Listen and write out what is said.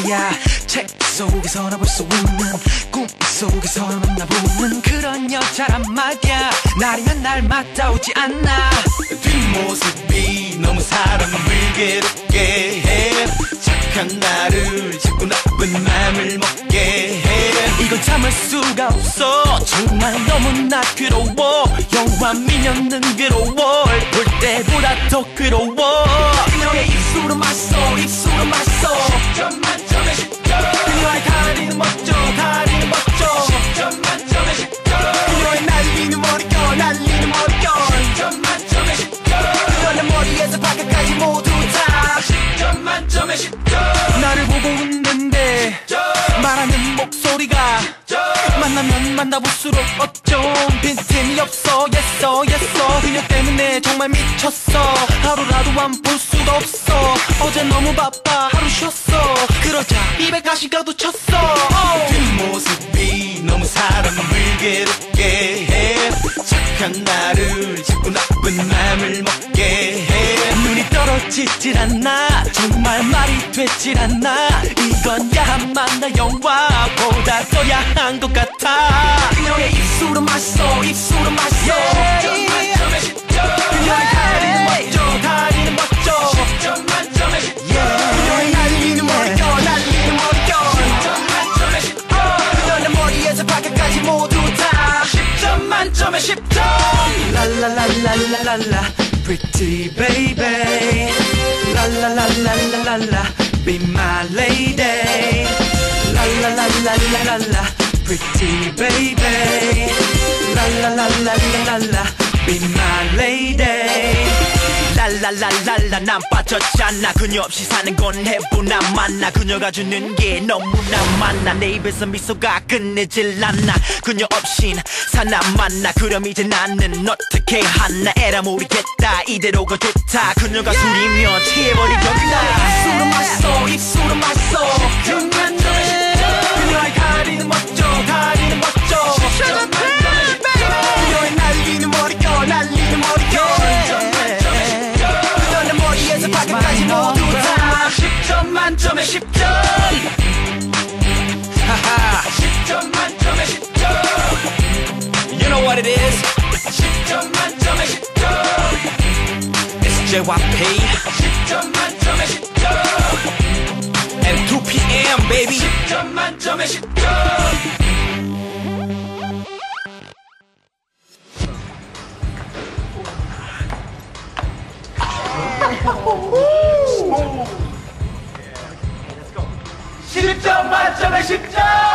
말이야. 책 속에서나 볼 수 있는 꿈 속에서나 만나보는 그런 여자란 말이야. 날이면 날마다 오지 않나. 뒷모습이 너무 사람을 괴롭게 해. 착한 나를 자꾸 나쁜 맘을 먹게 해. 이건 참을 수가 없어. 정말 너무나 괴로워. 영화 미녀는 괴로워. 볼 때보다 더 괴로워. 그녀의 입술은 맛있어. 입술은 맛있어. 10점 만점에 10점. 그녀의 다리는 멋져. 다리는 멋져. 10점 만점에 10점. 그녀의 날리는 머릿결. 날리는 머릿결. 10점 만점에 10점. 그녀의 머리에서 발끝까지 모두 다 10점 만점에 10점. 나를 보고 웃는데 10점. 말하는 목소리가 10점. 만나면 만나볼수록 어쩜 빈틈이 없어. 예써 예써. 그녀 때문에 정말 미쳤어. 하루라도 안 볼 수가 없어. 어제 너무 바빠 하루 쉬었어. 그러자 입에 가시가도 쳤어. 뒷모습이 너무 사람을 괴롭게 해. 착한 나를 자꾸 나쁜 맘을 먹게 해. 눈이 떨어지질 않나. 정말 말이 되질 않나. 이건 야한 나 영화보다 더 야한 것 같아. 그녀의 입술은 맛있어. 입술은 맛있어. 10점 만점에 10점. 그녀의 다리는 멋져. 다리는 멋져. 10점 만점에 10점. 그녀의 날리는 머릿결. 날리는 머릿결. 10점 만점에 10점. 그녀의 머리에서 발끝까지 모두 다 10점 만점에 10점. 랄랄랄랄랄라 pretty baby. 랄랄랄랄랄라 be my lady. 랄랄랄랄랄라 pretty baby. 랄랄랄랄랄라 be my lady. 랄랄랄랄라 난 빠졌잖아. 그녀 없이 사는 건 해보나 마나. 그녀가 주는 게 너무나 많아. 내 입에서 미소가 끝내질 않나. 그녀 없인 사나 만나. 그럼 이제 나는 어떻게 하나. 에라 모르겠다. 이대로가 좋다. 그녀가 술이면 취해버리겠다. 입술은 맛있어. 입술은 맛있어. 그녀의 다리는 멋져. 다리는 멋져. 그녀의 날리는 머릿결. 날리는 머릿결. 발끝까지 모두 다 10점 만점에 10점. 하하 10점 만점에 10점. You know what it is. 10점 만점에 10점. It's JYP 10점 만점에 10점. and 2PM baby. 10점 만점에 10점. 만점에 10점.